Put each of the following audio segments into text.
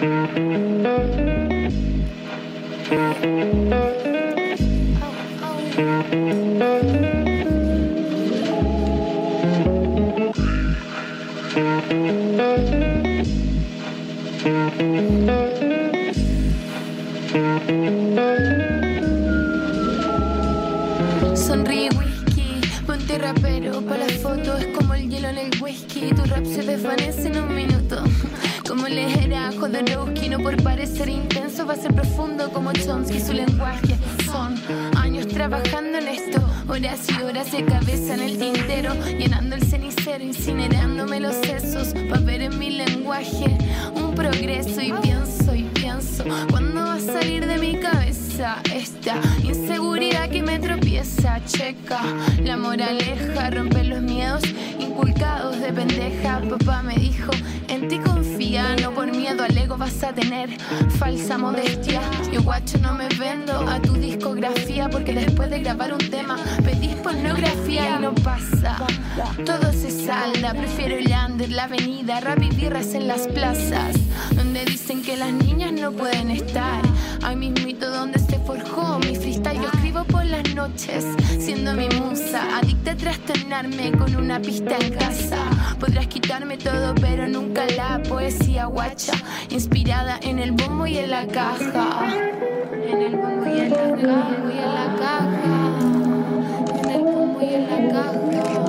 Sonríe whisky, ponte rapero pa' la foto, es como el hielo en el whisky, tu rap se desvanece en un minuto. Como lejera, Jodorowsky, no por parecer intenso, va a ser profundo como Chomsky, su lenguaje. Son años trabajando en esto, horas y horas de cabeza en el tintero, llenando el cenicero, incinerándome los sesos, pa' ver en mi lenguaje un progreso. Y pienso, ¿cuándo va a salir de mi cabeza esta inseguridad que me tropieza? Checa la moraleja, romper los miedos inculcados de pendeja. Papá me dijo, en ti confía, no por miedo al ego vas a tener falsa modestia. Yo guacho no me vendo a tu discografía, porque después de grabar un tema pedís pornografía y no pasa, todo se salda. Prefiero el under, la avenida, rap y birras en las plazas, donde dicen que las niñas no pueden estar. Ahí mismito donde se forjó mi freestyle, yo escribo por las noches, siendo mi musa, adicta a trastornarme con una pista en casa. Podrás quitarme todo, pero nunca la poesía guacha, inspirada en el bombo y en la caja. En el bombo y en la caja, y en la caja. En el bombo y en la caja.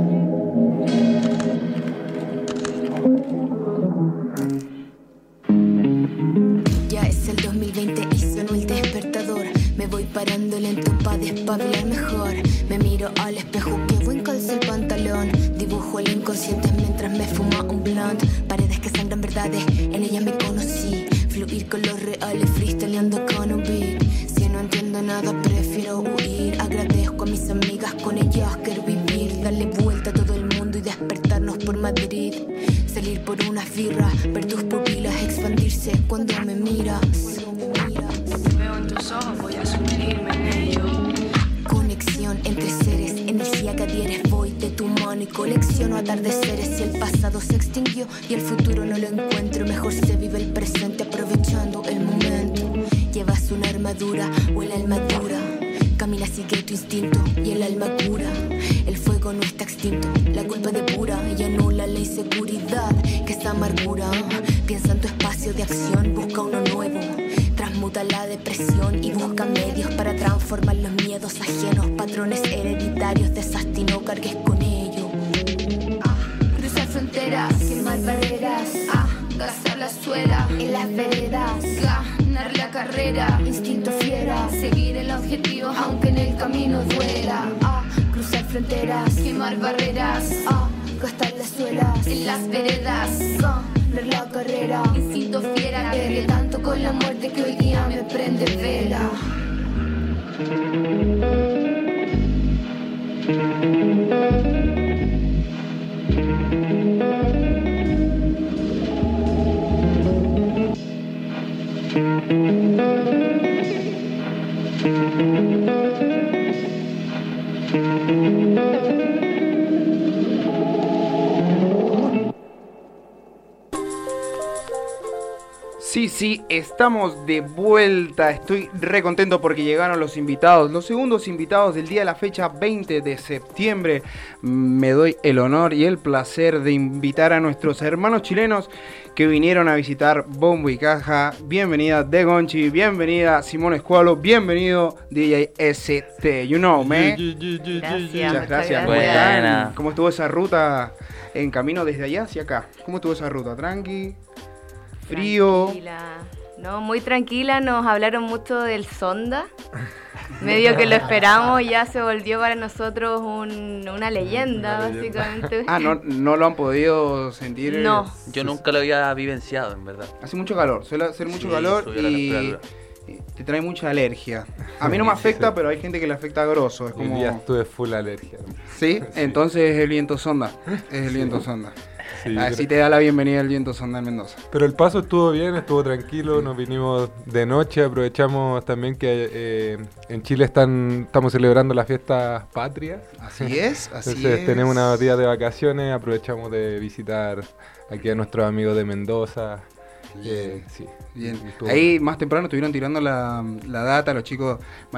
Ya es el 2020 y sonó el despertador. Me voy parando lento pa' despabilar mejor. Me miro al espejo que voy en calza el pantalón. Dibujo el inconsciente mientras me fuma un blunt. Paredes que sangran verdades, en ellas me conocí. Fluir con los reales, freestyleando con un beat. Si no entiendo nada prefiero huir. Agradezco a mis amigas, con ellas quiero vivir. Darle vuelta a todo el mundo y despertarnos por Madrid. Salir por unas birras, ver tus pupilas expandirse cuando me miras. Veo en tus ojos, voy a sumergirme en ello. Conexión entre seres, energía que adhieres. Voy de tu mano y colecciono atardeceres. Si el pasado se extinguió y el futuro no lo encuentro, mejor se vive el presente aprovechando el momento. Llevas una armadura o el alma dura. Camina, sigue tu instinto y el alma cura. El fuego no está extinto, la culpa depura y anula la inseguridad que es amargura. Piensa en tu espacio de acción, busca uno nuevo. Transmuta la depresión y busca medios para transformar los miedos ajenos. Patrones hereditarios, deshazte y no cargues con ello. Cruzar fronteras, quemar barreras, gastar la suela en las veredas. Ganar la carrera, instinto fiera. Seguir el objetivo aunque en el camino duela. Cruzar fronteras, quemar barreras, gastar la suela en las veredas. Ganar la carrera, instinto fiera. Pegué tanto con la muerte que hoy día me prende vela. Sí, estamos de vuelta. Estoy re contento porque llegaron los invitados, los segundos invitados del día de la fecha 20 de septiembre. Me doy el honor y el placer de invitar a nuestros hermanos chilenos que vinieron a visitar Bombo y Caja. Bienvenida De Gonchi, bienvenida Simón Escualo, bienvenido DJ ST. You know, man. Gracias. Muchas gracias. ¿Cómo están? ¿Cómo estuvo esa ruta en camino desde allá hacia acá? ¿Cómo estuvo esa ruta? ¿Tranqui? ¿Frío? Tranquila. No, muy tranquila, nos hablaron mucho del Sonda. Medio que lo esperamos, ya se volvió para nosotros una leyenda, básicamente. ¿No lo han podido sentir? No. Yo nunca lo había vivenciado, en verdad. Hace mucho calor, suele hacer mucho calor y te trae mucha alergia. A mí no me afecta, pero hay gente que le afecta grosso. Es como... Ya estuve full alergia. ¿Sí? Entonces es el viento sonda. Es el viento sonda. Sí, Así te da la bienvenida el viento sonda en Mendoza. Pero el paso estuvo bien, estuvo tranquilo, nos vinimos de noche, aprovechamos también que en Chile estamos celebrando la fiesta patria. Así es, Entonces tenemos unos días de vacaciones, aprovechamos de visitar aquí a nuestros amigos de Mendoza Sí. Bien. Estuvo- Ahí más temprano estuvieron tirando la data, los chicos,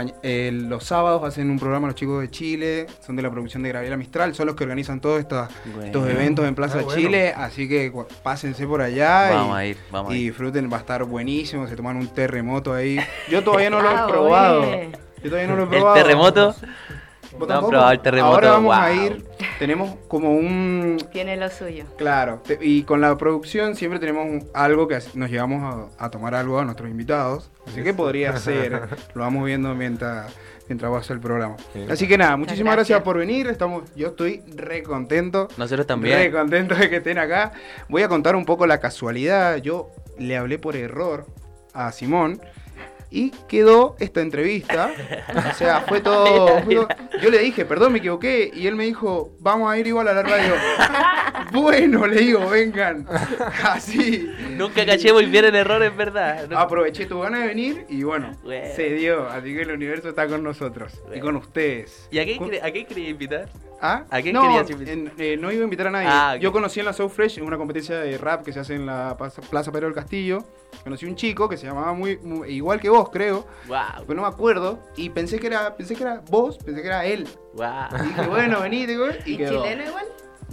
los sábados hacen un programa los chicos de Chile, son de la producción de Gabriela Mistral, son los que organizan todos estos eventos en Plaza bueno. Chile, así que pásense por allá Vamos a ir, vamos a y ir. disfruten, va a estar buenísimo, se toman un terremoto ahí. Yo todavía no lo he probado. Yo todavía no lo he El probado. terremoto. ¿Vos No han tampoco? probado el terremoto. Ahora vamos a wow. ir, tenemos como un... Tiene lo suyo. Claro, y con la producción siempre tenemos algo que nos llevamos a tomar algo a nuestros invitados. Así que podría ser, lo vamos viendo mientras va a hacer el programa. Sí. Así que nada, muchísimas gracias gracias por venir. Yo estoy re contento. Nosotros también. Re contento de que estén acá. Voy a contar un poco la casualidad. Yo le hablé por error a Simón. Y quedó esta entrevista, o sea, fue todo... Yo le dije, perdón, me equivoqué, y él me dijo, vamos a ir igual a la radio. Bueno, le digo, vengan, así. Nunca caché muy bien el error, es verdad. Aproveché tu ganas de venir y bueno, Bueno. se dio, así que el universo está con nosotros y Bueno. con ustedes. ¿Y a quién quería invitar? ¿Ah? ¿A quién no, querías invitar? no iba a invitar a nadie. Ah, ok. Yo conocí en la So Fresh, en una competencia de rap que se hace en la Plaza Pedro del Castillo. Conocí un chico que se llamaba muy igual que vos, creo, Wow, pero no me acuerdo. Y pensé que era vos, pensé que era él. wow. Y dije, bueno, vení, digo, y ¿Y quedó. chileno igual?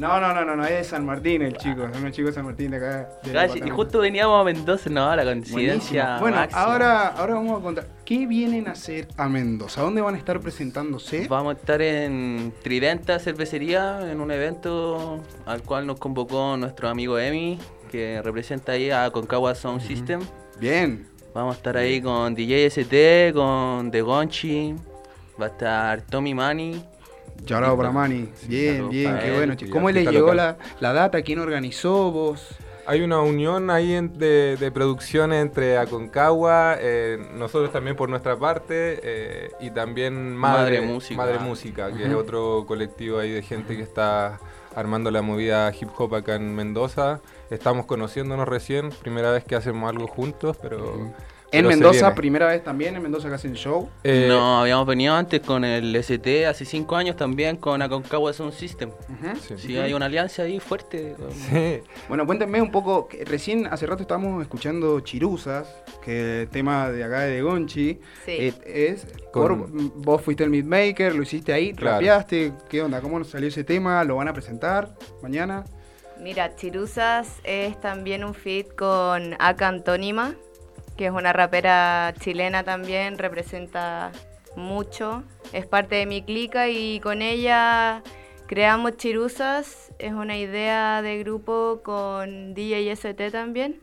No, es de San Martín el chico, es un chico de San Martín de acá. del Y departamento. justo veníamos a Mendoza, no, la coincidencia. Buenísimo. Bueno, máxima. ahora vamos a contar. ¿Qué vienen a hacer a Mendoza? ¿Dónde van a estar presentándose? Vamos a estar en Tridenta Cervecería, en un evento al cual nos convocó nuestro amigo Emi, que representa ahí a Concagua Sound System. Bien. Vamos a estar ahí con DJ ST, con The Gonchi, va a estar Tommy Money. Charado para Mani. Bien, saludos bien, para qué él. bueno. Y ¿Cómo les artista llegó local. la data? ¿Quién organizó vos? Hay una unión ahí de producciones entre Aconcagua, nosotros también por nuestra parte, y también Madre Música. Madre Música, que es otro colectivo ahí de gente que está armando la movida hip hop acá en Mendoza. Estamos conociéndonos recién, primera vez que hacemos algo juntos, pero... En pero se Mendoza, viene. primera vez también, en Mendoza que hacen show. No, habíamos venido antes con el ST hace 5 años también con Aconcagua Sound System. Ujú. Sí, hay una alianza ahí fuerte. Sí. Bueno, cuéntenme un poco, que recién hace rato estábamos escuchando Chiruzas, que el tema de acá de Gonchi, Sí. es, Con- vos fuiste el beatmaker, lo hiciste ahí, Claro. rapeaste, ¿qué onda? ¿Cómo nos salió ese tema? ¿Lo van a presentar mañana? Mira, Chiruzas es también un feat con Aka Antónima, que es una rapera chilena también, representa mucho, es parte de mi clica y con ella creamos Chiruzas, es una idea de grupo con DJ ST también.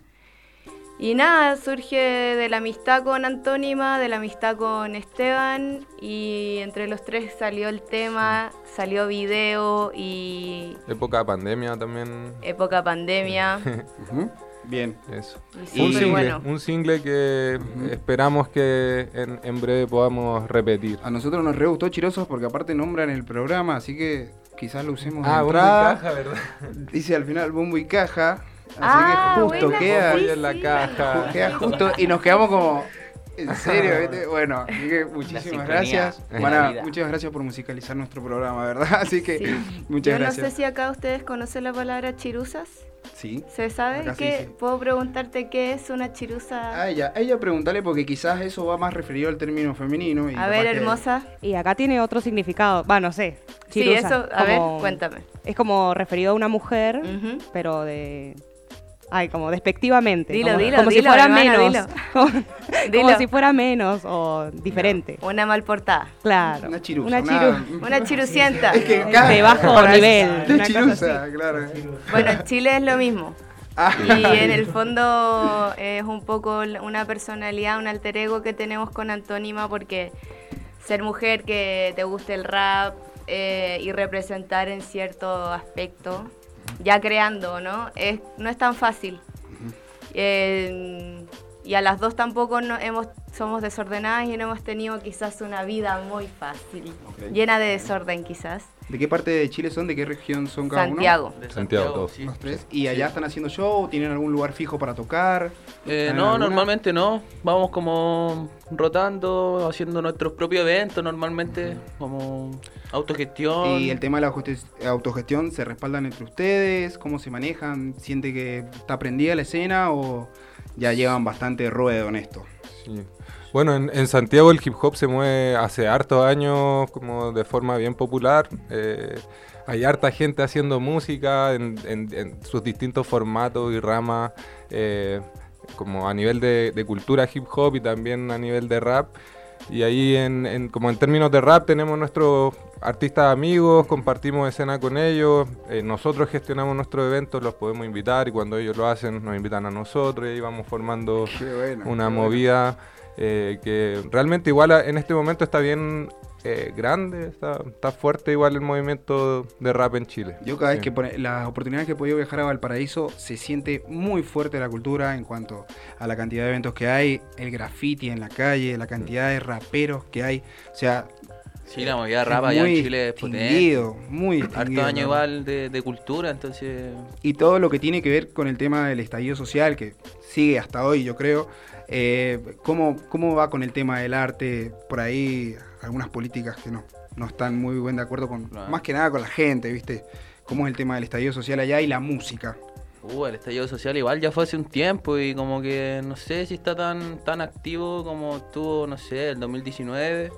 Y nada, surge de la amistad con Antónima, de la amistad con Esteban y entre los tres salió el tema, salió video y Época de pandemia también. época pandemia. Ujú. Bien. Eso. Y Un súper single, bueno. un single que esperamos que en breve podamos repetir. A nosotros nos re gustó Chirozos porque aparte nombran el programa, así que quizás lo usemos de Ah, bombo y entrada. caja, ¿verdad? Dice al final bombo y caja, así Ah, que justo buena, queda, Bombo sí, en la sí. caja. queda justo y nos quedamos como... ¿En serio? ¿Viste? Bueno, así que muchísimas sincronía gracias. de Mana, la vida. muchas gracias por musicalizar nuestro programa, ¿verdad? Así que Sí. muchas Yo gracias. no sé si acá ustedes conocen la palabra chiruzas. Sí. ¿Se sabe? Acá se ¿Qué? dice. ¿Puedo preguntarte qué es una chiruza? A ella preguntarle porque quizás eso va más referido al término femenino. Y A ver, capaz que- hermosa. Y acá tiene otro significado. Va, no sé. Sí, Chirusa, eso, a ver, como- cuéntame. Es como referido a una mujer, Ujú. pero de... Ay, como despectivamente. Dilo, como, dilo, como dilo, si fuera hermana, menos. dilo. Como, Dilo. como si fuera menos o diferente. Una mal portada. Claro. Una chirusa. Una chiru- Una chirucienta. Es que De bajo nivel. De una cosa chirusa, así. claro. Bueno, en Chile es lo mismo. Ah, Y en el fondo es un poco una personalidad, un alter ego que tenemos con Antónima porque ser mujer que te guste el rap y representar en cierto aspecto, ya creando, ¿no? No es tan fácil. Y a las dos tampoco somos desordenadas y no hemos tenido quizás una vida muy fácil, Ok. llena de desorden quizás. ¿De qué parte de Chile son? ¿De qué región son cada Santiago. De Santiago, todos. sí. uno? Los tres. ¿Y allá están haciendo show? ¿Tienen algún lugar fijo para tocar? ¿Están en No, alguna? normalmente no. Vamos como rotando, haciendo nuestros propios eventos, normalmente como autogestión. ¿Y el tema de la autogestión se respaldan entre ustedes? ¿Cómo se manejan? ¿Siente que está prendida la escena o ya llevan bastante ruedo en esto? Sí. Bueno, en Santiago el hip hop se mueve hace hartos años como de forma bien popular. Hay harta gente haciendo música en sus distintos formatos y ramas, como a nivel de cultura hip hop y también a nivel de rap. Y ahí como en términos de rap tenemos nuestros artistas amigos, compartimos escena con ellos, nosotros gestionamos nuestros eventos, los podemos invitar y cuando ellos lo hacen nos invitan a nosotros y ahí vamos formando una movida. Que realmente igual en este momento está bien grande, está fuerte igual el movimiento de rap en Chile. Yo cada vez Sí. que las oportunidades que he podido viajar a Valparaíso se siente muy fuerte la cultura en cuanto a la cantidad de eventos que hay, el graffiti en la calle, la cantidad de raperos que hay, o sea, Sí, la movida es rap allá muy en Chile es potente. distinguido, muy distinguido. Harto año ¿no? igual de cultura, entonces... Y todo lo que tiene que ver con el tema del estallido social, que sigue hasta hoy, yo creo. ¿Cómo va con el tema del arte? Por ahí algunas políticas que no están muy bien de acuerdo con, Claro. más que nada con la gente, ¿viste? ¿Cómo es el tema del estallido social allá y la música? El estallido social igual ya fue hace un tiempo y como que no sé si está tan activo como estuvo, no sé, el 2019.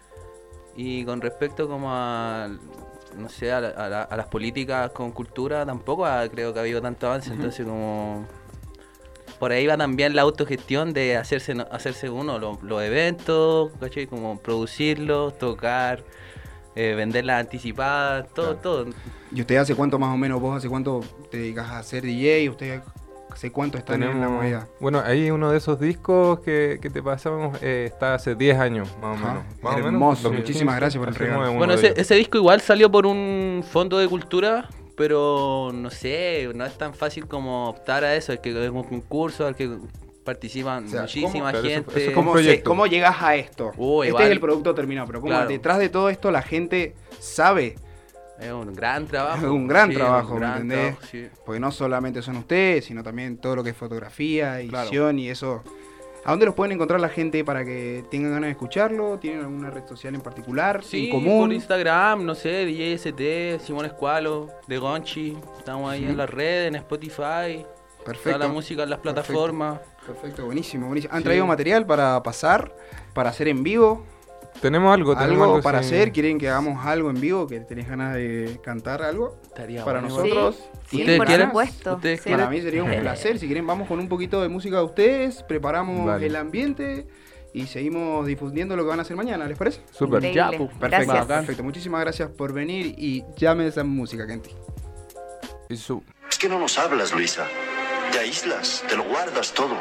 Y con respecto como a, no sé, a las políticas con cultura, tampoco creo que ha habido tanto avance, entonces como... Por ahí va también la autogestión de hacerse uno los eventos, ¿cachai? Como producirlos, tocar, vender las anticipadas, todo. ¿Y usted hace cuánto más o menos, vos hace cuánto te dedicas a ser DJ? ¿Usted hace cuánto están en la movida? Bueno, ahí uno de esos discos que te pasamos está hace 10 años, más o Ajá, menos. Más o menos, hermoso, 2015, muchísimas gracias por el hacemos regalo. uno Bueno, de ellos. ese disco igual salió por un fondo de cultura, pero no sé, no es tan fácil como optar a eso, es que es un concurso al que participan O sea, muchísima ¿cómo? Claro, gente. eso es ¿Cómo, proyecto. ¿Cómo llegas a esto? Este igual. es el producto terminado, pero ¿cómo Claro. detrás de todo esto la gente sabe? Es un gran trabajo. Es un gran sí, trabajo, un ¿me gran entendés? trabajo, sí. Porque no solamente son ustedes, sino también todo lo que es fotografía, Claro. edición y eso. ¿A dónde los pueden encontrar la gente para que tengan ganas de escucharlo? ¿Tienen alguna red social en particular? Sí, ¿En común? por Instagram, no sé, DJST, Simón Escualo, De Gonchi. Estamos ahí en las redes, en Spotify. Perfecto. Toda la música en las plataformas. Perfecto, buenísimo, buenísimo. ¿Han Sí. traído material para pasar, para hacer en vivo? Tenemos algo para sí. hacer? ¿Quieren que hagamos algo en vivo? ¿Que tenés ganas de cantar algo? Estaría Para bueno. nosotros. Sí, ¿Tienen por ganas? supuesto. ¿Ustedes sí. Para mí sería un placer. Si quieren, vamos con un poquito de música de ustedes, preparamos Vale. el ambiente y seguimos difundiendo lo que van a hacer mañana, ¿les parece? Súper. Increíble. Ya, pues, Perfecto, Gracias. perfecto. Muchísimas gracias por venir y llame esa música, Kenty. Eso. Es que no nos hablas, Luisa. Te aíslas, te lo guardas todo.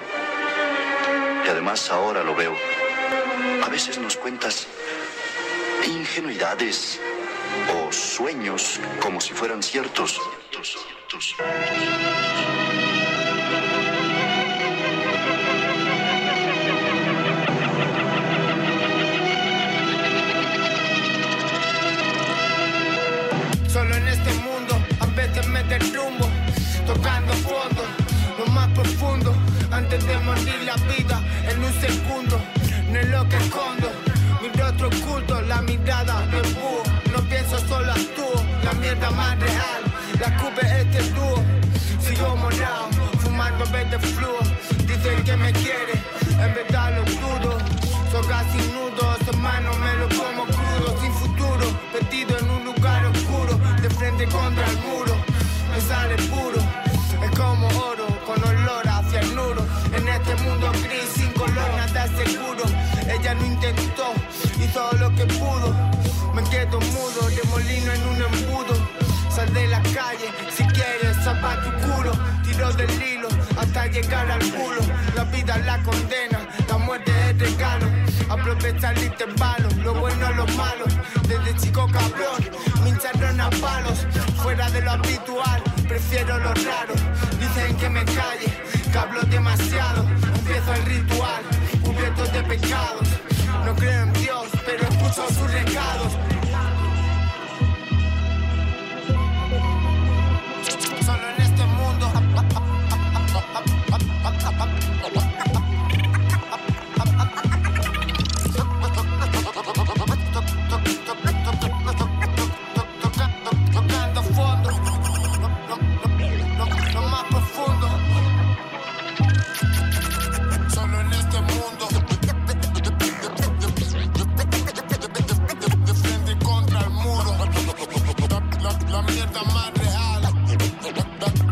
Y además ahora lo veo. A veces nos cuentas ingenuidades o sueños como si fueran ciertos. Solo en este mundo a veces me derrumbo, tocando fondo, lo más profundo, antes de morir la vida en un segundo, no es lo que escondo, mi rostro oculto, la mirada de búho, no pienso solo actúo, la mierda más real, la cube este dúo, sigo morado, fumando en vez de fluo, dicen que me quiere, en verdad lo dudo, son casi nudos, hermano me lo como crudo, sin futuro, perdido en un lugar oscuro, de frente contra el muro, me sale puro, es como oro, con olor hacia el nuro, en este mundo gris, sin color, nada seguro, ella no intentó, hizo lo que pudo, me quedo mudo, de molino en un embudo, sal de la calle, si quieres, zapa tu culo, tiro del hilo, hasta llegar al culo, la vida es la condena, la muerte es el regalo, aprovecha el intervalo, lo bueno a lo malo, desde chico cabrón, me hincharon a palos, fuera de lo habitual, prefiero lo raro, dicen que me calle, que hablo demasiado, empiezo el ritual, cubierto de pecados, no creo en Dios, pero escucho sus recados.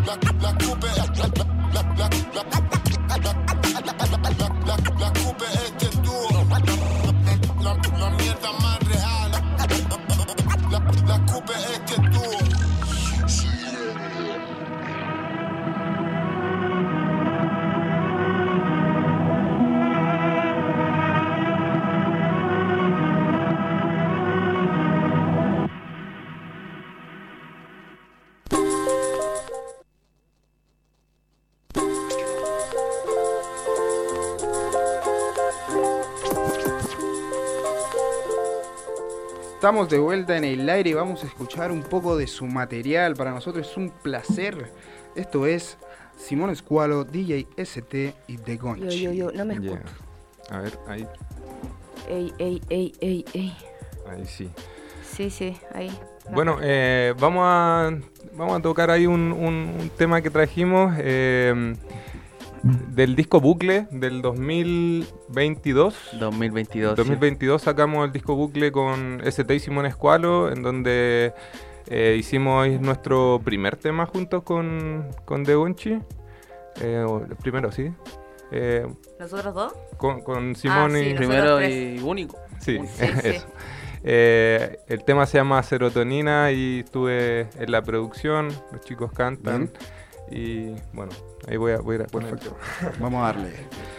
La coupe, la coupe este dúo. La mierda más real. La coupe este dúo. Estamos de vuelta en el aire y vamos a escuchar un poco de su material. Para nosotros es un placer. Esto es Simón Squalo, DJ ST y The Gonchi. Yo, no me escucho. A ver, ahí. Ey. Ahí sí. Sí, ahí. Bueno, vamos a tocar ahí un tema que trajimos del disco Bucle del 2022. 2022 sacamos el disco Bucle con ST y Simón Squalo, en donde hicimos nuestro primer tema juntos con The Gonchi. El primero, sí. ¿Nosotros dos? Con Simón sí, y... Primero y único. Sí, Sí. eso. El tema se llama Serotonina y estuve en la producción, los chicos cantan. Y bueno, ahí voy a ir a poner. Perfecto. Vamos a darle.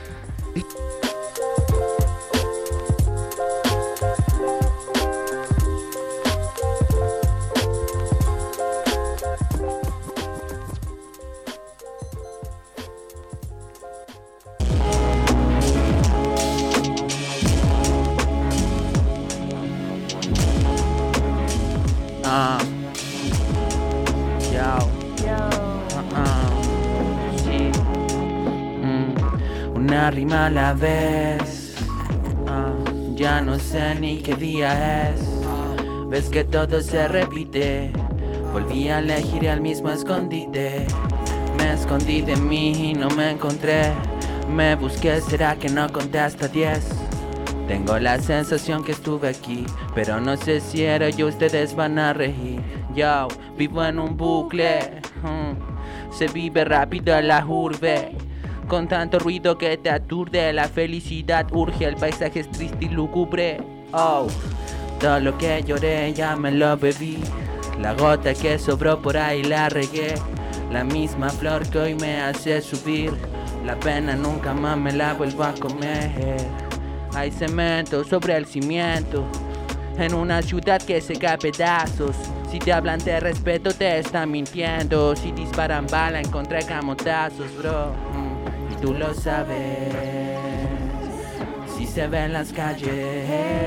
Sí. Una rima a la vez. Ya no sé ni qué día es. Ves que todo se repite. Volví a elegir el mismo escondite. Me escondí de mí y no me encontré. Me busqué, será que no conté hasta 10. Tengo la sensación que estuve aquí, pero no sé si era yo, ustedes van a reír. Yo vivo en un bucle, se vive rápido en la urbe, con tanto ruido que te aturde. La felicidad urge, el paisaje es triste y lúgubre. Oh, todo lo que lloré ya me lo bebí. La gota que sobró por ahí la regué. La misma flor que hoy me hace subir. La pena nunca más me la vuelvo a comer. Hay cemento sobre el cimiento, en una ciudad que se cae a pedazos. Si te hablan de respeto te están mintiendo. Si disparan bala encontré camotazos, bro. Y tú lo sabes. Si se ve en las calles,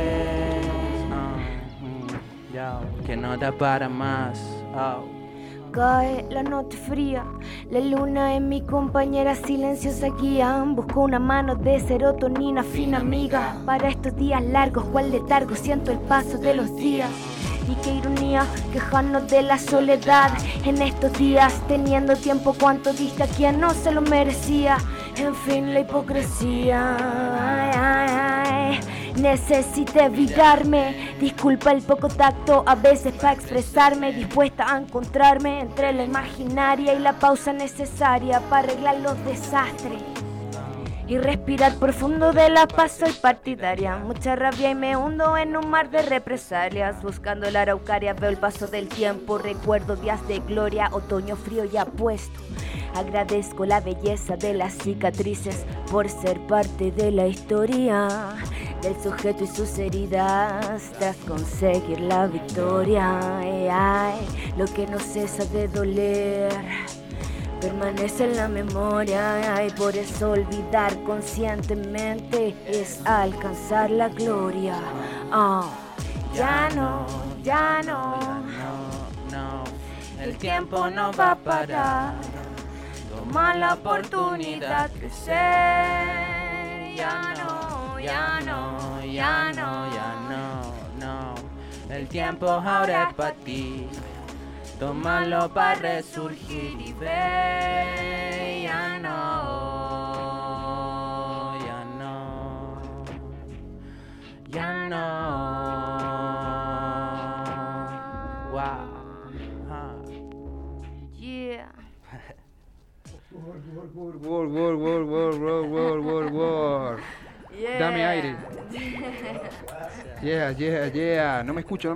que no da para más. Cae la noche fría, la luna es mi compañera silenciosa guía. Busco una mano de serotonina fina amiga. Para estos días largos, cual letargo, siento el paso de los días. Y qué ironía, quejarnos de la soledad en estos días, teniendo tiempo cuanto diste a quien no se lo merecía. En fin, la hipocresía. Necesité evitarme, disculpa el poco tacto a veces para expresarme, dispuesta a encontrarme entre la imaginaria y la pausa necesaria para arreglar los desastres y respirar profundo de la paz. Soy partidaria, mucha rabia y me hundo en un mar de represalias, buscando la araucaria, veo el paso del tiempo, recuerdo días de gloria, otoño frío ya puesto. Agradezco la belleza de las cicatrices por ser parte de la historia del sujeto y sus heridas tras conseguir la victoria. Lo que no cesa de doler permanece en la memoria, y por eso olvidar conscientemente es alcanzar la gloria. Ya no, el tiempo no va a parar. Toma la oportunidad de crecer. Ya no, el tiempo ahora es para ti. Tómalo para resurgir y ve. Ya no. Wow. Yeah. War. Yeah. Dame aire. Yeah. No me escucho.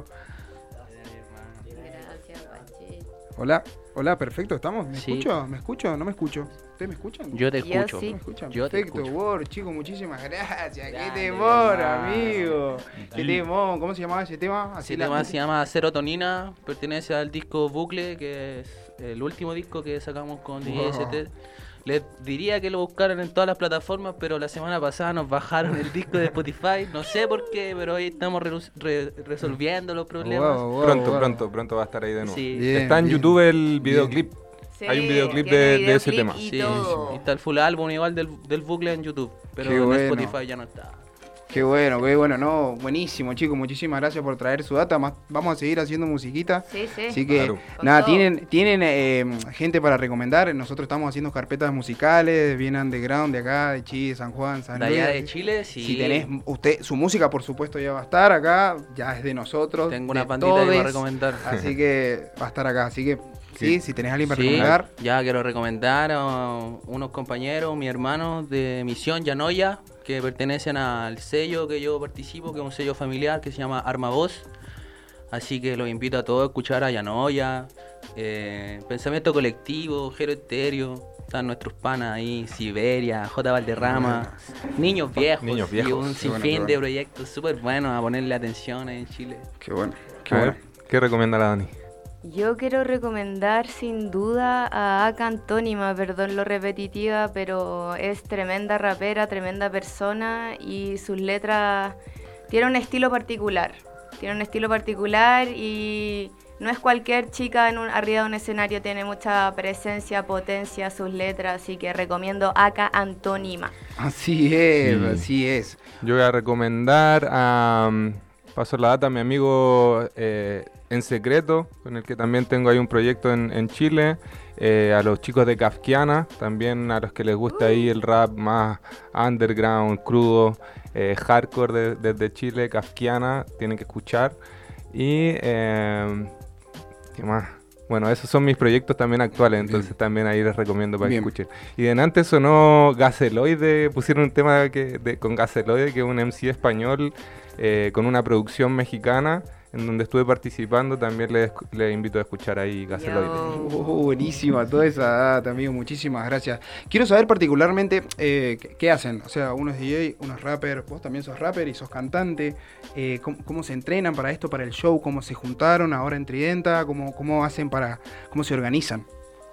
Gracias, Pachito. Hola, perfecto, ¿estamos? ¿Me Sí. escucho? ¿Me escucho? ¿No me escucho? ¿Ustedes me escuchan? Yo te Yo escucho. sí. ¿Me escuchan? Yo te Perfecto, escucho. Word, chicos, muchísimas gracias. ¡Qué Grande, temor, hermano. amigo! ¡Qué temor! ¿Cómo se llamaba ese tema? Ese la tema gente- se llama Serotonina, pertenece al disco Bucle, que es el último disco que sacamos con DJ ST. Les diría que lo buscaran en todas las plataformas, pero la semana pasada nos bajaron el disco de Spotify. No sé por qué, pero hoy estamos resolviendo los problemas. Wow. Pronto va a estar ahí de nuevo. Sí. Bien, Está en bien. YouTube el videoclip. Sí, Hay un videoclip tiene de ese videoclip tema. y Sí, todo. y está el full álbum igual del Bucle en YouTube, pero Qué en bueno. Spotify ya no está. Qué bueno, no, buenísimo, chicos, muchísimas gracias por traer su data. Vamos a seguir haciendo musiquita. Sí. Así que, Claro. Con nada, todo. tienen gente para recomendar. Nosotros estamos haciendo carpetas musicales, bien underground de acá, de Chile, San Juan, San De Luis. allá de Chile, sí. Si tenés usted, su música por supuesto ya va a estar acá, ya es de nosotros. Tengo una de pandita ahí para todes. recomendar. Así que va a estar acá. Así que, sí, si tenés a alguien para Sí, recomendar. ya quiero recomendar a unos compañeros, mi hermano de Misión Yanoya, que pertenecen al sello que yo participo, que es un sello familiar que se llama Arma Voz. Así que los invito a todos a escuchar a Yanoya, Pensamiento Colectivo, Jero Estéreo, están nuestros panas ahí, Siberia, J. Valderrama, Niños Viejos, Niños y Viejos. un Qué sinfín bueno. de proyectos súper buenos a ponerle atención ahí en Chile. Qué bueno. A ver, ¿qué recomienda la Dani? Yo quiero recomendar sin duda a Aka Antónima, perdón lo repetitiva, pero es tremenda rapera, tremenda persona y sus letras tienen un estilo particular. Y no es cualquier chica arriba de un escenario, tiene mucha presencia, potencia sus letras, así que recomiendo Aka Antónima. Así es, Sí. así es. Yo voy a recomendar a paso la data a mi amigo En Secreto, con el que también tengo ahí un proyecto en Chile, a los chicos de Kafkiana, también a los que les gusta ahí el rap más underground, crudo, hardcore desde Chile, Kafkiana, tienen que escuchar. Y ¿qué más? Bueno, esos son mis proyectos también actuales, entonces también ahí les recomiendo para Bien. que escuchen. Y de antes sonó Gaceloide, pusieron un tema con Gaceloide, que es un MC español con una producción mexicana, en donde estuve participando. También les invito a escuchar ahí Gaceloide. Buenísima toda esa data, amigo. Muchísimas gracias. Quiero saber particularmente qué hacen. O sea, uno es DJ, uno es rapper, vos también sos rapper y sos cantante. ¿Cómo se entrenan para esto, para el show? ¿Cómo se juntaron ahora en Tridenta? ¿Cómo hacen cómo se organizan?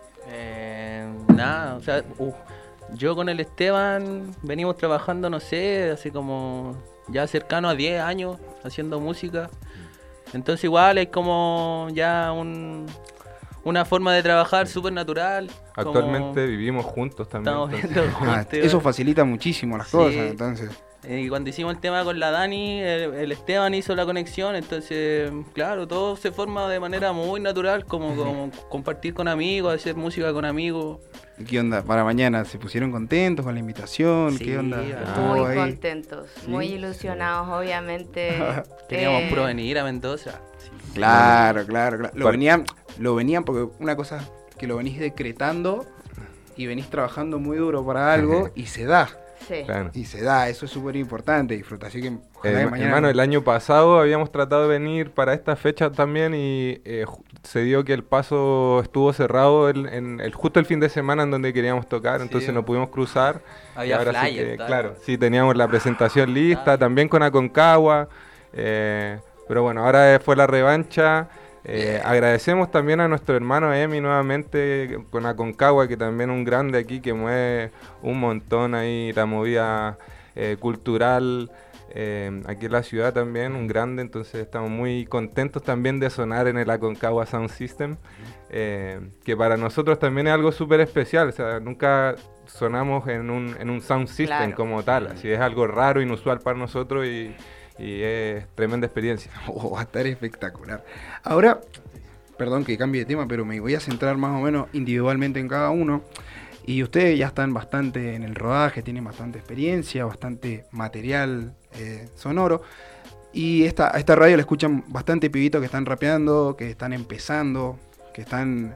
Nada, o sea, yo con el Esteban venimos trabajando, no sé, hace como ya cercano a 10 años haciendo música. Entonces igual hay como ya una forma de trabajar súper natural. Actualmente vivimos juntos también. Estamos entonces. viendo juntos. Eso facilita muchísimo las Sí. cosas, entonces. Y cuando hicimos el tema con la Dani, el Esteban hizo la conexión, entonces, claro, todo se forma de manera muy natural, como compartir con amigos, hacer música con amigos. ¿Y qué onda? Para mañana, ¿se pusieron contentos con la invitación? Sí, ¿Qué onda? ah. ¿Estuvo Muy ahí? contentos, Sí. muy ilusionados, obviamente. Teníamos Eh, puro venir a Mendoza. Sí. Claro. Lo Bueno. venían porque una cosa que lo venís decretando y venís trabajando muy duro para algo y se da. Sí. Claro. Y se da, eso es súper importante, disfruta. Así que ojalá que mañana... Hermano, el año pasado habíamos tratado de venir para esta fecha también y se dio que el paso estuvo cerrado justo el fin de semana en donde queríamos tocar, Sí. entonces no pudimos cruzar. Había Y ahora sí flyer, que, tal. claro, sí teníamos la presentación lista, también con Aconcagua, pero bueno, ahora fue la revancha. Agradecemos también a nuestro hermano Emi nuevamente con Aconcagua, que también un grande aquí que mueve un montón ahí la movida cultural aquí en la ciudad también, un grande, entonces estamos muy contentos también de sonar en el Aconcagua Sound System, que para nosotros también es algo súper especial, o sea, nunca sonamos en un sound system Claro. como tal, así es algo raro, inusual para nosotros y es tremenda experiencia. Va a estar espectacular. Ahora, perdón que cambie de tema, pero me voy a centrar más o menos individualmente en cada uno. Y ustedes ya están bastante en el rodaje, tienen bastante experiencia, bastante material sonoro. Y esta radio la escuchan bastante pibitos que están rapeando, que están empezando, que están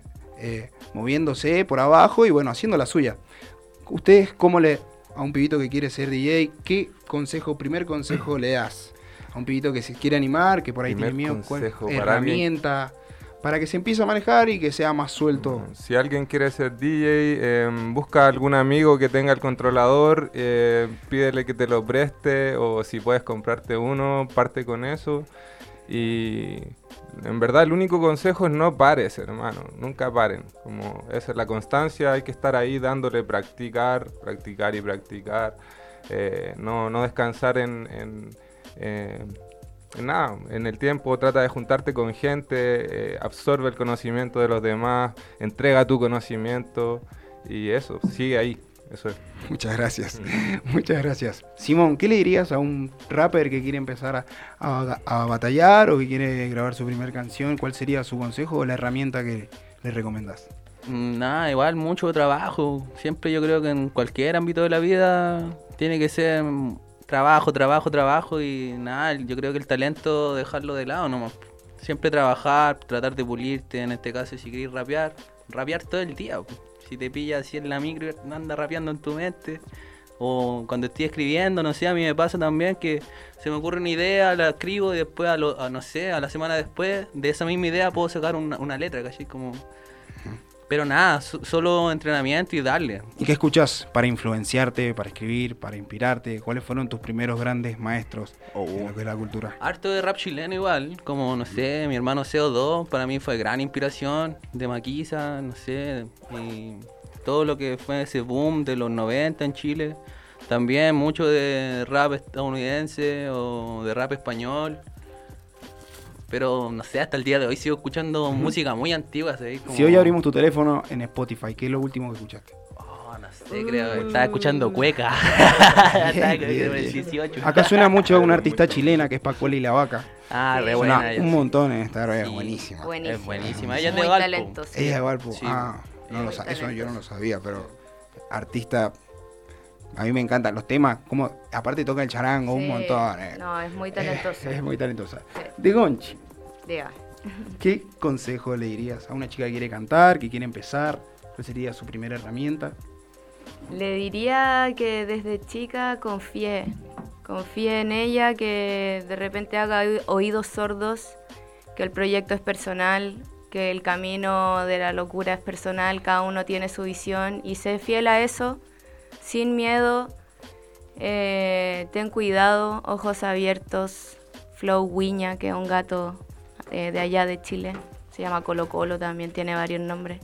moviéndose por abajo y bueno, haciendo la suya. Ustedes, ¿cómo a un pibito que quiere ser DJ, qué primer consejo le das? A un pibito que se quiere animar, que por ahí tiene miedo, herramienta, para que se empiece a manejar y que sea más suelto. Si alguien quiere ser DJ, busca algún amigo que tenga el controlador, pídele que te lo preste, o si puedes comprarte uno, parte con eso. Y en verdad el único consejo es no pares, hermano, nunca paren. Como esa es la constancia, hay que estar ahí dándole practicar y practicar. No descansar en nada, en el tiempo. Trata de juntarte con gente, absorbe el conocimiento de los demás, entrega tu conocimiento y eso, sigue ahí, eso es. Muchas gracias, muchas gracias. Simón, ¿qué le dirías a un rapper que quiere empezar a batallar o que quiere grabar su primera canción? ¿Cuál sería su consejo o la herramienta que le recomendás? Nada, igual mucho trabajo. Siempre yo creo que en cualquier ámbito de la vida tiene que ser trabajo y nada, yo creo que el talento dejarlo de lado nomás. Siempre trabajar, tratar de pulirte, en este caso si querés rapear todo el día. Si te pillas así en la micro, anda rapeando en tu mente. O cuando estoy escribiendo, no sé, a mí me pasa también que se me ocurre una idea, la escribo y después, a la semana después, de esa misma idea puedo sacar una letra, ¿cachai? Como... Pero nada, solo entrenamiento y darle. ¿Y qué escuchas para influenciarte, para escribir, para inspirarte? ¿Cuáles fueron tus primeros grandes maestros en lo que es la cultura? Harto de rap chileno igual, como, no sé, mi hermano CO2, para mí fue gran inspiración, de Maquisa, no sé, y todo lo que fue ese boom de los 90 en Chile. También mucho de rap estadounidense o de rap español. Pero no sé, hasta el día de hoy sigo escuchando música muy antigua. ¿Sí? Como... Si hoy abrimos tu teléfono en Spotify, ¿qué es lo último que escuchaste? Oh, no sé, creo que estaba escuchando Cueca. Bien. 18. Acá suena mucho una artista chilena que es Pacola y la Vaca. Ah, re buena. Un montón está buenísima. Es buenísima. Ella es de Valpo. Ella es de Valpo. Sí. Eso yo no lo sabía, pero artista... A mí me encantan los temas, como aparte toca el charango un montón. No, es muy talentosa. Es muy talentosa. De Gonchi, Diga. ¿qué consejo le dirías a una chica que quiere cantar, que quiere empezar? ¿Cuál sería su primera herramienta? Le diría que desde chica confíe en ella, que de repente haga oídos sordos, que el proyecto es personal, que el camino de la locura es personal, cada uno tiene su visión y sé fiel a eso. Sin miedo, ten cuidado, ojos abiertos, Flow Wiña, que es un gato de allá de Chile, se llama Colo Colo, también tiene varios nombres.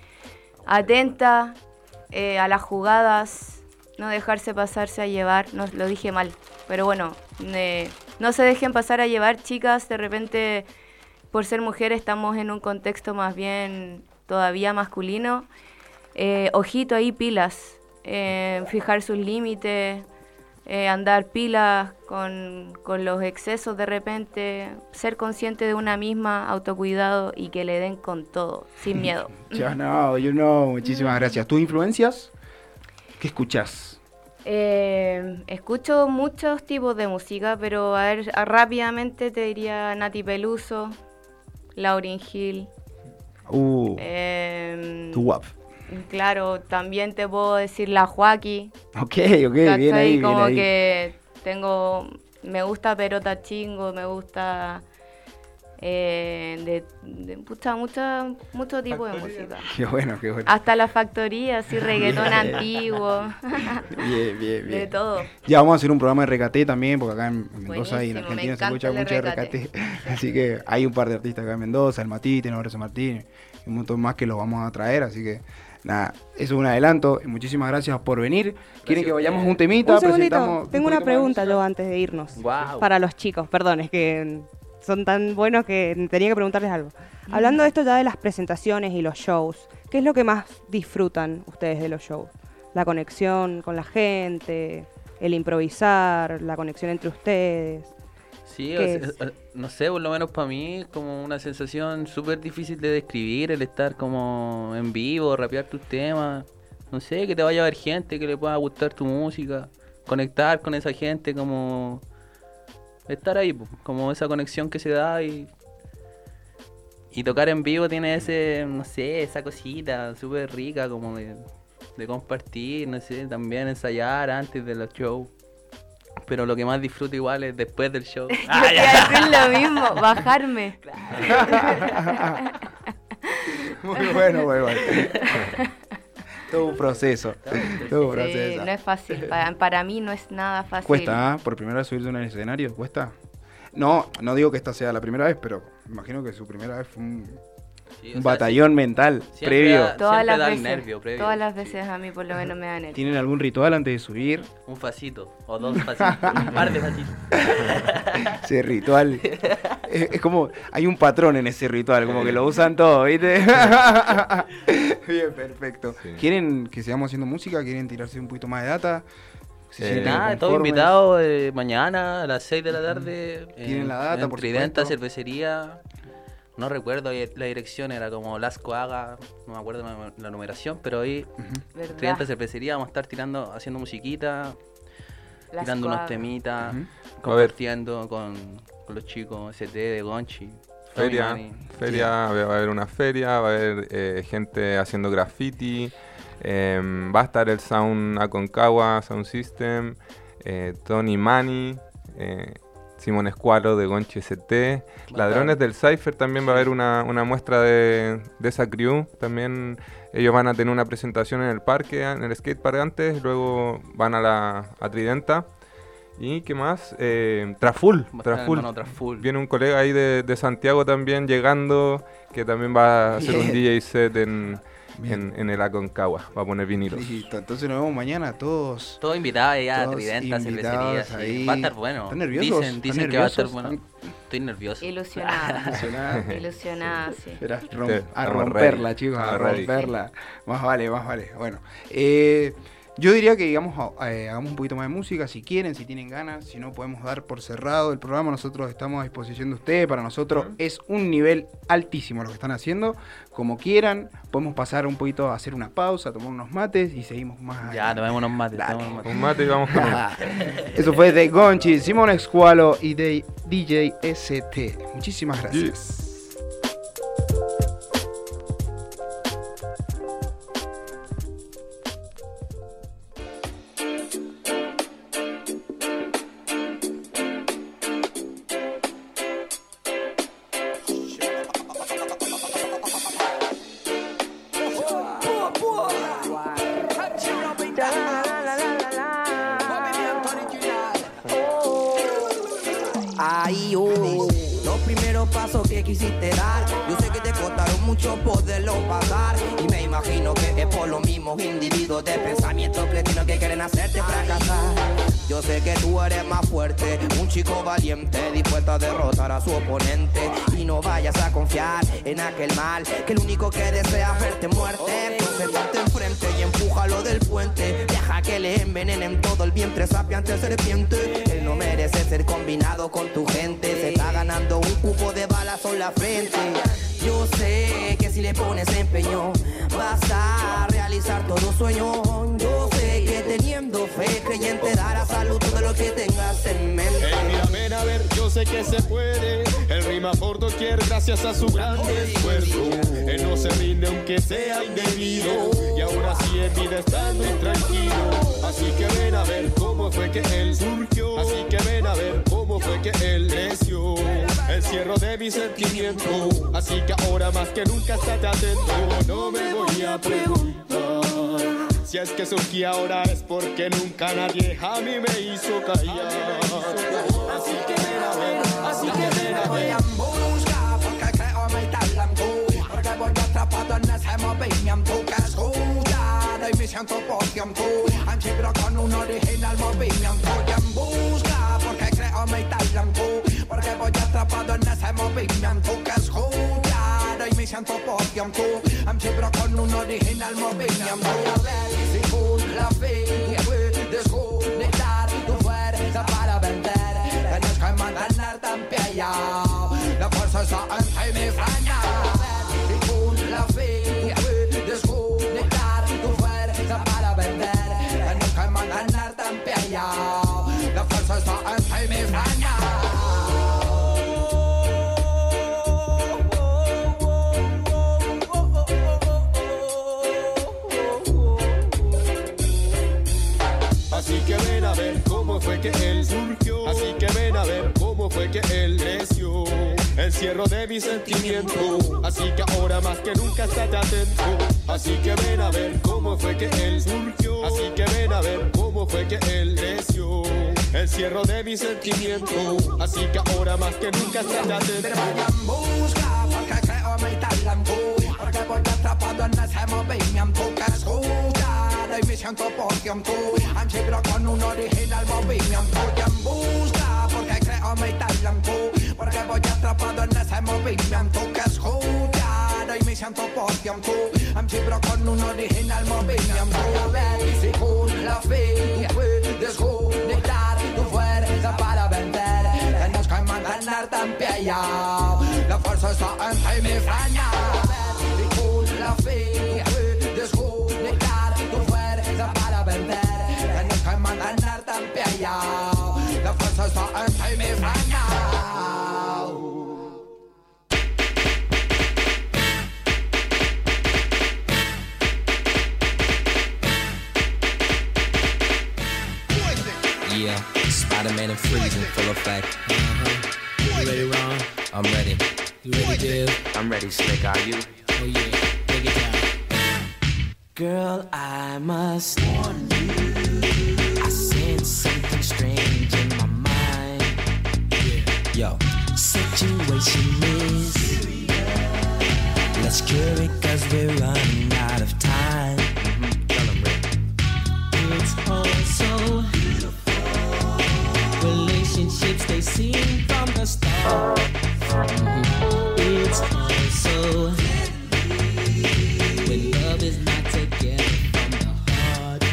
Atenta a las jugadas, no dejarse pasarse a llevar, no, lo dije mal, pero bueno, no se dejen pasar a llevar, chicas, de repente por ser mujeres estamos en un contexto más bien todavía masculino, ojito ahí, pilas. Fijar sus límites, andar pilas con los excesos de repente, ser consciente de una misma, autocuidado y que le den con todo, sin miedo. Muchísimas gracias. ¿Tus influencias? ¿Qué escuchas? Escucho muchos tipos de música, pero a ver, rápidamente te diría Nati Peluso, Lauryn Hill. Tu guap. Claro, también te puedo decir la Joaquí. Ok, bien ahí, como bien ahí. Que me gusta Perota Chingo, me gusta mucho tipo de música. Qué bueno. Hasta la factoría, así reggaetón antiguo. Bien. De todo. Ya vamos a hacer un programa de RKT también, porque acá en Mendoza y en Buenísimo, Argentina se escucha mucho de RKT. Así que hay un par de artistas acá en Mendoza, el Matite, el Mauricio Martínez, y un montón más que los vamos a traer, así que... Nada, eso es un adelanto. Muchísimas gracias por venir. ¿Quieren que vayamos a un temita? Un segundito, tengo una pregunta yo antes de irnos. Wow. Para los chicos, perdón, es que son tan buenos que tenía que preguntarles algo. Hablando de esto ya de las presentaciones y los shows, ¿qué es lo que más disfrutan ustedes de los shows? La conexión con la gente, el improvisar, la conexión entre ustedes. Sí, no sé, por lo menos para mí es como una sensación súper difícil de describir, el estar como en vivo, rapear tus temas, no sé, que te vaya a ver gente que le pueda gustar tu música, conectar con esa gente, como estar ahí, como esa conexión que se da y Y tocar en vivo tiene ese, no sé, esa cosita súper rica como de compartir, no sé, también ensayar antes de los shows. Pero lo que más disfruto igual es después del show. Yo te iba a decir lo mismo, bajarme. Muy bueno, muy bueno. Todo un proceso. Todo un Sí, proceso. no es fácil, para mí no es nada fácil. ¿Cuesta, por primera vez subirse a un escenario? ¿Cuesta? No digo que esta sea la primera vez, pero imagino que su primera vez fue un batallón mental previo. Todas las da el veces, nervio previo. todas las veces a mí por lo menos me da nervio. ¿Tienen algún ritual antes de subir? Un facito, o 2 facitos, un par de facitos. Ese ritual. Es como, hay un patrón en ese ritual, como que lo usan todos, ¿viste? Bien, perfecto. Sí. ¿Quieren que sigamos haciendo música? ¿Quieren tirarse un poquito más de data? ¿Se sienten Nada, todo conformes? invitado mañana a las 6 de la tarde. Tienen la data, en por Tridenta, supuesto. cervecería. No recuerdo la dirección, era como Las Coaga, no me acuerdo la numeración, pero ahí, ¿Verdad? Tridenta, cervecería, vamos a estar haciendo musiquita, Las tirando unos Coagas. temitas, Ujú. compartiendo con los chicos ST de Gonchi. Feria, Tommy Mani. va a haber una feria, va a haber gente haciendo graffiti, va a estar el Sound Aconcagua, Sound System, Tony Mani, Simón Escualo de Gonchi ST, Ladrones del Cypher, también va a haber una muestra de esa crew, también ellos van a tener una presentación en el parque, en el skatepark antes, luego van a Tridenta. ¿Y qué más? Traful. Va a estar el hermano Traful. Viene un colega ahí de Santiago también llegando, que también va a hacer un DJ set en el Aconcagua. Va a poner vinilos. Listo, entonces nos vemos mañana todos. Todo invitado ya, Todos Tridenta, invitados cervecería. ahí. Sí. Va a estar bueno. ¿Están nerviosos? Dicen que va a estar bueno. Estoy nervioso. Ilusionada. Ilusionada, sí. Era Sí, a estamos romperla, ready. chicos, a Estamos ready. romperla. Más vale. Bueno, yo diría que hagamos un poquito más de música, si quieren, si tienen ganas, si no podemos dar por cerrado el programa, nosotros estamos a disposición de ustedes, para nosotros es un nivel altísimo lo que están haciendo, como quieran, podemos pasar un poquito a hacer una pausa, tomar unos mates y seguimos más. Ya, tomemos unos mates. Dale. tomemos unos mates. Un mate y vamos con uno. Eso fue de Gonchi, Simón Escualo y de DJ ST. Muchísimas gracias. Yes. Ay, los primeros pasos que quisiste dar, yo sé que te costaron mucho poderlo pagar. Y me imagino que es por los mismos individuos de pensamientos cretinos que quieren hacerte fracasar. Yo sé que tú eres más fuerte, un chico valiente, dispuesto a derrotar a su oponente. Y no vayas a confiar en aquel mal, que el único que desea verte muerte. Concéntrate enfrente y empújalo del puente. Deja que le envenenen todo el vientre, sapiante serpiente. Él no merece ser combinado con tu gente. Se está ganando un cupo de balas en la frente. Yo sé que si le pones empeño vas a realizar todo sueño. Yo sé que teniendo fe creyente dará salud todo lo que tengas en mente. Mira, ven a ver, yo sé que se puede. Él rima por doquier gracias a su gran esfuerzo. Él no se rinde aunque sea indebido. Y ahora sí en vida está muy tranquilo. Así que ven a ver cómo fue que él surgió. Así que ven a ver cómo fue que él creció. El cierre de mi sentimiento. Así que ahora más que nunca estate atento. No me voy a preguntar si es que surgí ahora es porque nunca nadie a mí me hizo callar. Así que ven a ver, así que ven a ver. Porque creo mi talento, porque voy atrapado en ese movimiento que escuchar y me siento por tiempo. Antibro con un original movimiento y en busca, porque creo mi talento, porque voy atrapado en ese movimiento que escuchar y me siento por tiempo. Antibro con un original movimiento. Según la fe, desconectar tu fuerza para vender. Tienes que mantenerte en pie ya. La fuerza está en mi franja. Y con la fe desconectar tu fuerza para vender. Tienes que mantenerte en pie ya. La fuerza está en mi franja. que él surgió. Así que ven a ver cómo fue que él creció. Encierro de mi sentimiento, así que ahora más que nunca estate atento. Así que ven a ver cómo fue que él surgió. Así que ven a ver cómo fue que él creció. Encierro de mi sentimiento, así que ahora más que nunca estate atento. Busca porque creo mi talento, porque voy atrapado en ese movimiento que escucha y me siento por tiempo. Anchibro con un original movimiento. Y en busca porque creo mi talento, porque voy atrapado en ese movimiento que escucha y me siento por tiempo. Anchibro con un original movimiento. Y según la fe, tú puedes conectar tu fuerza para vender. Tienes que mantenerte en pie ya. La fuerza está en ti, mi frana. Y con la fe puedes conectar tu fuerza para vender. Tienes que mantenerte en pie ya. La fuerza está en ti, mi frana. Yeah, Spider-Man and Freeze in full effect. You ready, Ron? I'm ready. You ready, Div? I'm ready, Slick, are you? Oh yeah, take it down. Girl, I must warn you, I sense something strange in my mind. Yo, situation is serious. Let's cure it cause we're running out of time. Tell 'em, Rick. It's all so beautiful. Relationships they seem from the start. It's all so deadly when love is not together from the heart.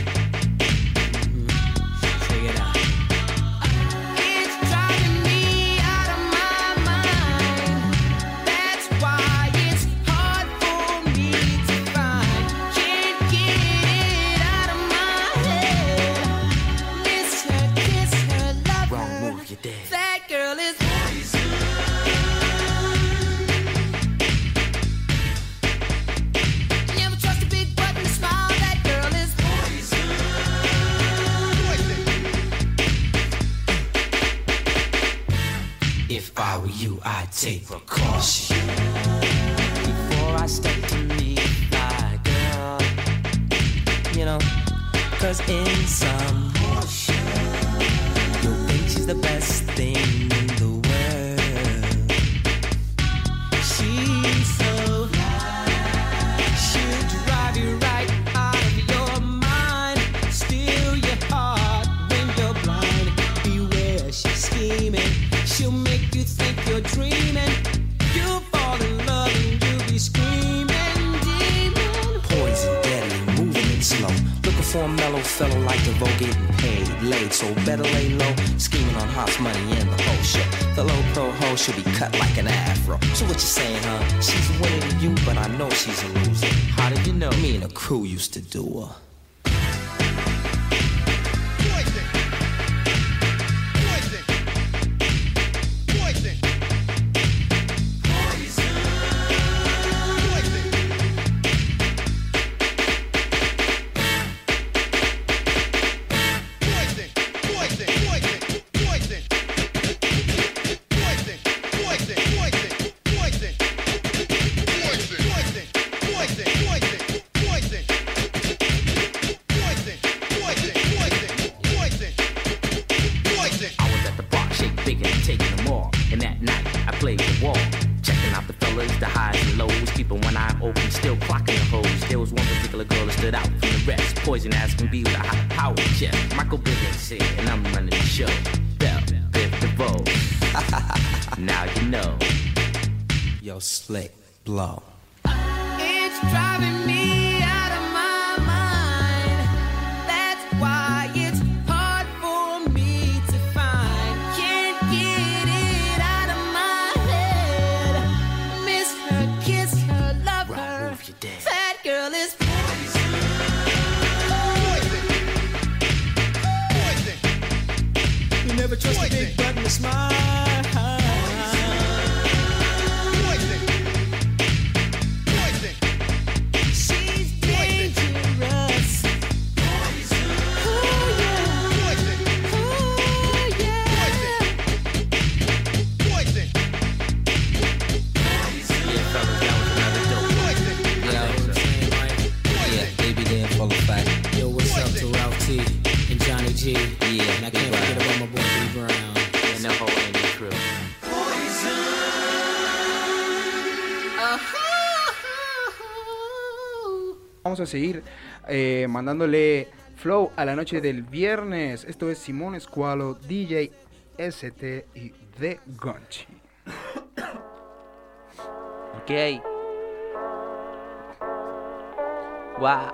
Check it out. It's driving me out of my mind. That's why it's hard for me to find. Can't get it out of my head. Miss her, kiss her, love Wrong her. move, you're dead. That girl is never trust a big button to smile. That girl is If I were you, I'd take precaution before I step to meet my girl. You know, cause in some portion, you'll think she's the best thing in the world. She's so fly, she'll drive you right out of your mind, steal your heart when you're blind. Beware, she's scheming. She'll make you think you're dreaming. You'll fall in love and you'll be screaming, demon. Poison, deadly, moving it slow. Looking for a mellow fellow like the Vogue, getting paid, laid. So better lay low, scheming on hot money and the whole shit. The low pro hoe should be cut like an afro. So what you saying, huh? She's a winner to you, but I know she's a loser. How did you know? Me and the crew used to do her. Poison ass can be with a high power chest. Michael Bivens here, and I'm running the show. Bell, Biv DeVoe. Now you know. Yo, Slick, blow. It's driving me out of my mind. That's why it's hard for me to find. Can't get it out of my head. Miss her, kiss her, love her. That girl is Never trust a big button to smile. She G. Yeah, and I can't forget about my boy B Brown. And the whole indie crew. Vamos a seguir mandándole flow a la noche del viernes. Esto es Simón Escualo, DJ ST y The Gonchi. Ok. Wow.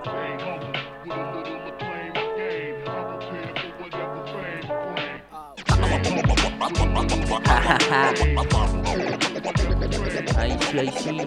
Ahí sí.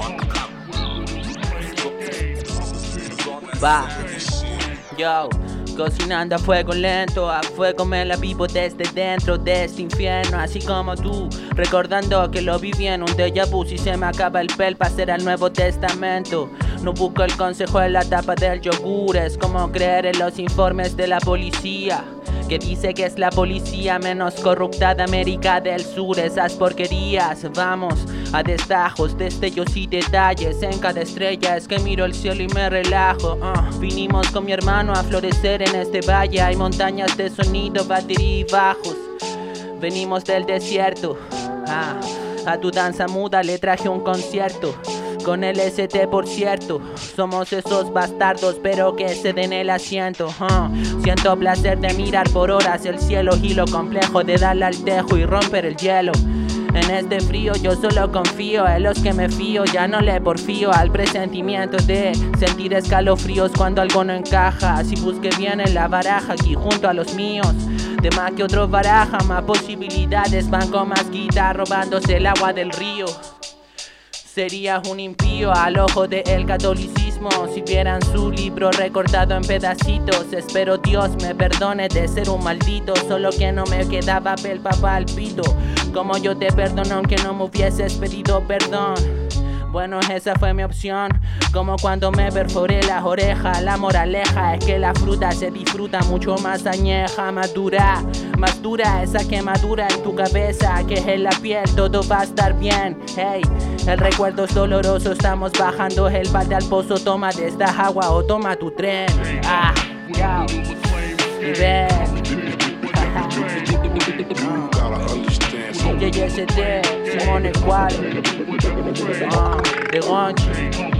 Va. Yo, cocinando a fuego lento, a fuego me la vivo desde dentro de este infierno, así como tú, recordando que lo viví en un déjà vu. Si se me acaba el pel, pasará al Nuevo Testamento. No busco el consejo en la tapa del yogur, es como creer en los informes de la policía, que dice que es la policía menos corrupta de América del Sur. Esas porquerías, vamos a destajos, destellos y detalles en cada estrella. Es que miro el cielo y me relajo. Vinimos con mi hermano a florecer en este valle. Hay montañas de sonido, batería y bajos. Venimos del desierto. A tu danza muda le traje un concierto. Con el ST, por cierto, somos esos bastardos, pero que se den el asiento. Siento placer de mirar por horas el cielo y lo complejo de darle al tejo y romper el hielo. En este frío yo solo confío en los que me fío. Ya no le porfío al presentimiento de sentir escalofríos cuando algo no encaja. Si busque bien en la baraja aquí junto a los míos, de más que otros baraja, más posibilidades van con más guita robándose el agua del río. Sería un impío al ojo del catolicismo si vieran su libro recortado en pedacitos. Espero Dios me perdone de ser un maldito, solo que no me quedaba pel papá al pito. Como yo te perdono aunque no me hubieses pedido perdón. Bueno, esa fue mi opción, como cuando me perforé las orejas. La moraleja es que la fruta se disfruta mucho más añeja, más dura esa quemadura en tu cabeza, que es en la piel, todo va a estar bien. Hey, el recuerdo es doloroso, estamos bajando el balde al pozo. Toma de esta agua o toma tu tren. Ya, y ven. DJ ST, Simón Escualo, The Gonchi,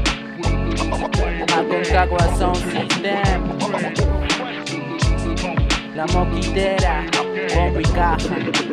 Aconcagua Sound System, La Moquitera, bombo y caja.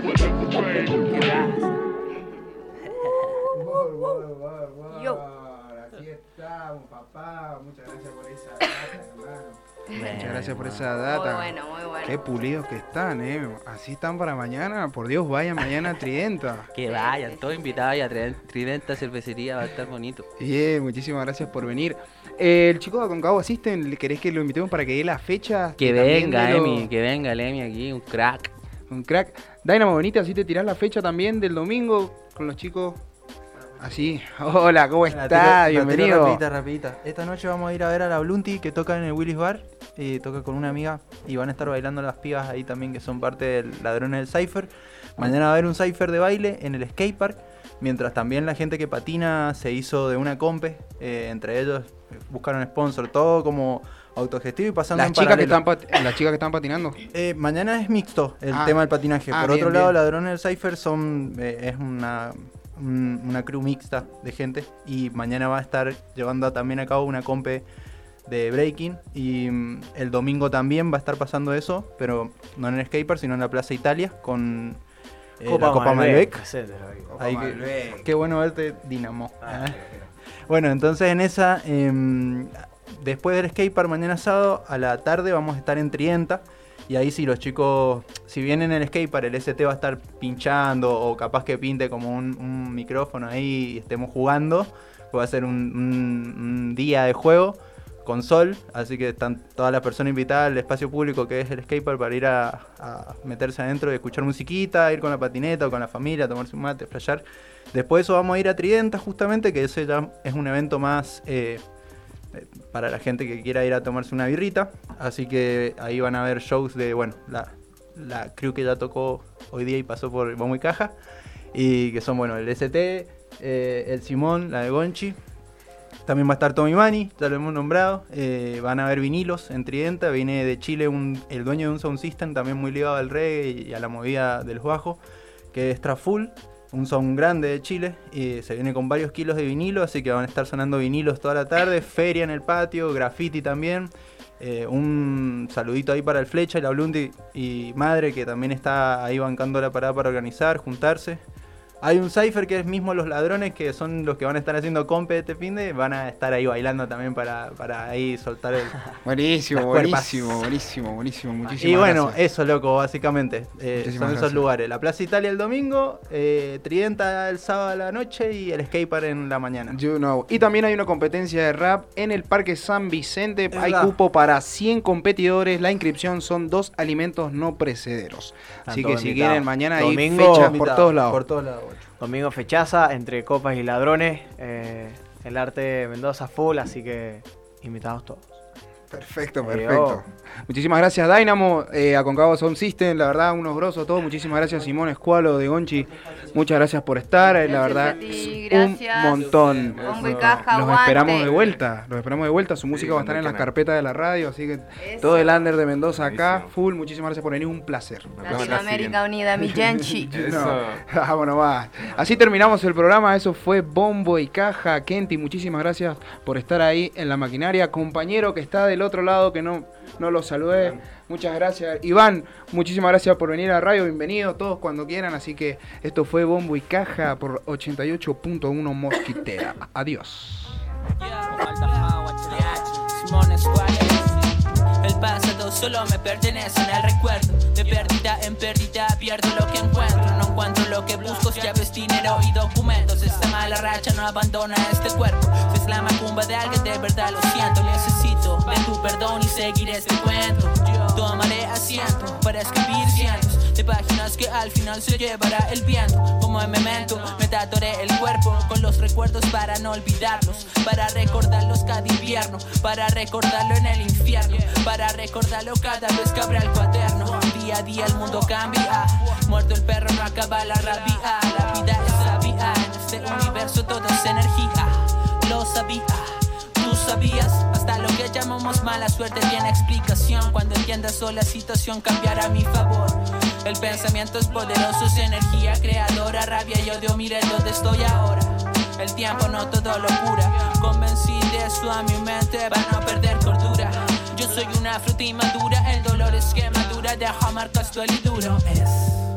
Yo. Aquí estamos, papá. Muchas gracias por esa data, hermano. Muchas gracias por esa data. Muy bueno, muy bueno. Qué pulidos que están, Así están para mañana. Por Dios, vayan mañana a Tridenta. Que vayan, todos invitados a Tridenta Cervecería, va a estar bonito. Muchísimas gracias por venir. El chico de Aconcagua System, ¿querés que lo invitemos para que dé la fecha? Que venga, Emi, que venga el Emi aquí, un crack. Un crack. Dynamo Bonita, así te tirás la fecha también del domingo con los chicos. Así, hola, ¿cómo estás? Bienvenido. Rapidita. Esta noche vamos a ir a ver a la Blunty, que toca en el Willis Bar, toca con una amiga, y van a estar bailando las pibas ahí también, que son parte del Ladrones del Cypher. Mañana va a haber un Cypher de baile en el skatepark, mientras también la gente que patina se hizo de una compe, entre ellos buscaron sponsor, todo como autogestivo y pasando las en chicas paralelo. Las chicas que están patinando. Mañana es mixto el tema del patinaje. Por otro lado, Ladrones del Cypher es una crew mixta de gente, y mañana va a estar llevando también a cabo una compe de breaking, y el domingo también va a estar pasando eso, pero no en el skatepark sino en la Plaza Italia con la Copa Malbec. Qué bueno verte, Dinamo. Bueno, entonces en esa después del skatepark mañana sábado a la tarde vamos a estar en Tridenta. Y ahí sí, los chicos, si vienen en el skatepark, el ST va a estar pinchando, o capaz que pinte como un micrófono ahí y estemos jugando. Va a ser un día de juego con sol, así que están todas las personas invitadas al espacio público que es el skatepark para ir a meterse adentro y escuchar musiquita, ir con la patineta o con la familia, tomarse un mate, flashear. Después de eso vamos a ir a Tridenta justamente, que ese ya es un evento más para la gente que quiera ir a tomarse una birrita, así que ahí van a ver shows de, bueno, la crew que ya tocó hoy día y pasó por Bombo y Caja, y que son, bueno, el ST, el Simón, la de Gonchi, También va a estar Tommy Mani, ya lo hemos nombrado. Van a haber vinilos en Tridenta. Viene de Chile el dueño de un sound system, también muy ligado al reggae y a la movida del bajo, que es Traful, un sound grande de Chile. Se viene con varios kilos de vinilo, así que van a estar sonando vinilos toda la tarde. Feria en el patio, graffiti también. Un saludito ahí para el Flecha y la Blundi y Madre, que también está ahí bancando la parada para organizar, juntarse. Hay un cypher que es mismo Los Ladrones, que son los que van a estar haciendo compe este finde, van a estar ahí bailando también para ahí soltar el... Buenísimo, buenísimo. Muchísimas Y bueno, gracias. eso, loco, básicamente. Son esos lugares. La Plaza Italia el domingo, Tridenta el sábado a la noche y el skatepark en la mañana. You know. Y también hay una competencia de rap en el Parque San Vicente. Hay cupo para 100 competidores. La inscripción son 2 alimentos no precederos. Así que si quieren, mañana hay fechas por todos lados. Por todos lados. Domingo fechaza entre copas y ladrones. El arte de Mendoza full, así que invitados todos. Perfecto. Muchísimas gracias, Dynamo, a Concavo Sound System, la verdad, unos grosos todos. Muchísimas gracias, Simón Escualo de Gonchi. Muchas gracias por estar, la verdad, un montón. Bombo y caja, Los esperamos de vuelta. Su música va a estar en las carpetas de la radio, así que todo el under de Mendoza acá, full. Muchísimas gracias por venir, un placer. Latinoamérica Unida, mi Genchi. Vámonos más. Así terminamos el programa, eso fue Bombo y Caja. Kenty, muchísimas gracias por estar ahí en la maquinaria. Compañero que está del otro lado, que no lo saludé, muchas gracias. Iván, muchísimas gracias por venir a radio, bienvenido todos cuando quieran. Así que esto fue Bombo y Caja por 88.1 Mosquitera. Adiós. El pasado solo me pertenece en el recuerdo. De pérdida en pérdida pierdo lo que encuentro. No encuentro lo que busco, llaves, dinero y documentos. Esta mala racha no abandona este cuerpo. Si es la macumba de alguien, de verdad lo siento. Necesito de tu perdón y seguir este cuento. Tomaré asiento para escribir cientos de páginas que al final se llevará el viento. Como en memento me tatuaré el cuerpo con los recuerdos para no olvidarlos, para recordarlos cada invierno, para recordarlo en el infierno, para recordarlo cada vez que abra el cuaderno. Día a día el mundo cambia, muerto el perro no acaba la rabia. La vida es sabia, en este universo todo es energía. Lo sabía, tú sabías, hasta lo que llamamos mala suerte tiene explicación. Cuando entiendas o la situación cambiará a mi favor. El pensamiento es poderoso, es energía creadora, rabia y odio, miren dónde estoy ahora. El tiempo no todo lo cura, convencí de eso a mi mente, van a perder cordura. Yo soy una fruta inmadura, el dolor es quemadura, deja marcas duele y duro. Es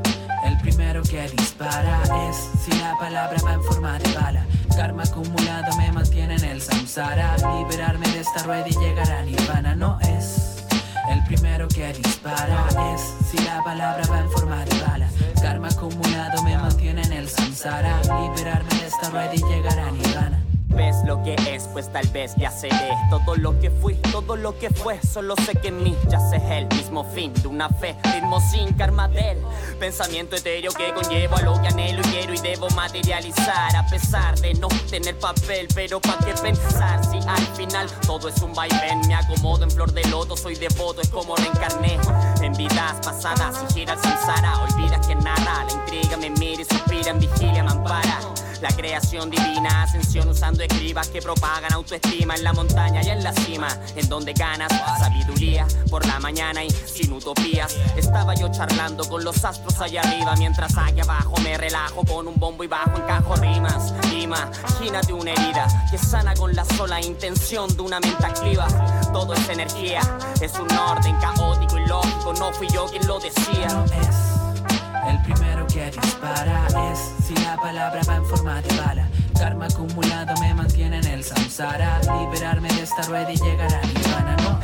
el primero que dispara, es si la palabra va en forma de bala. Karma acumulado me mantiene en el samsara, liberarme de esta rueda y llegar a nirvana. No es el primero que dispara, es si la palabra va en forma de bala. Karma acumulado me mantiene en el samsara, liberarme de esta rueda y llegar a nirvana. Ves lo que es, pues tal vez ya seré todo lo que fui, todo lo que fue. Solo sé que en mí ya sé el mismo fin de una fe, ritmo sin karma del pensamiento etéreo que conllevo a lo que anhelo y quiero y debo materializar. A pesar de no tener papel, pero pa' qué pensar si al final todo es un vaivén. Me acomodo en flor de loto, soy devoto, es como reencarné en vidas pasadas y gira el samsara. Olvidas que narra, la intriga me mira y suspira, en vigilia me ampara. La creación divina, ascensión usando escribas que propagan autoestima en la montaña y en la cima, en donde ganas sabiduría por la mañana y sin utopías. Estaba yo charlando con los astros allá arriba, mientras aquí abajo me relajo con un bombo y bajo encajo rimas. Imagínate una herida que sana con la sola intención de una mente activa. Todo es energía, es un orden caótico y lógico, no fui yo quien lo decía. No es el primero que dispara, es si la palabra va en forma de bala. Karma acumulado me mantiene en el samsara, liberarme de esta rueda y llegar a nirvana. No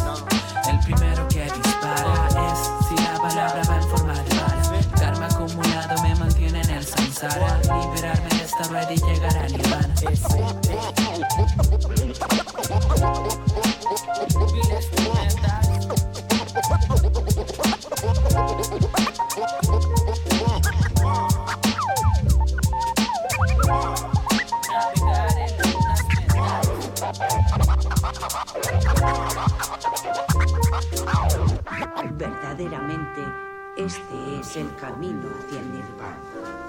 es el primero que dispara, es si la palabra va en forma de bala. Karma acumulado me mantiene en el samsara, liberarme de esta rueda y llegar a nirvana. Verdaderamente, este es el camino hacia el nirvana.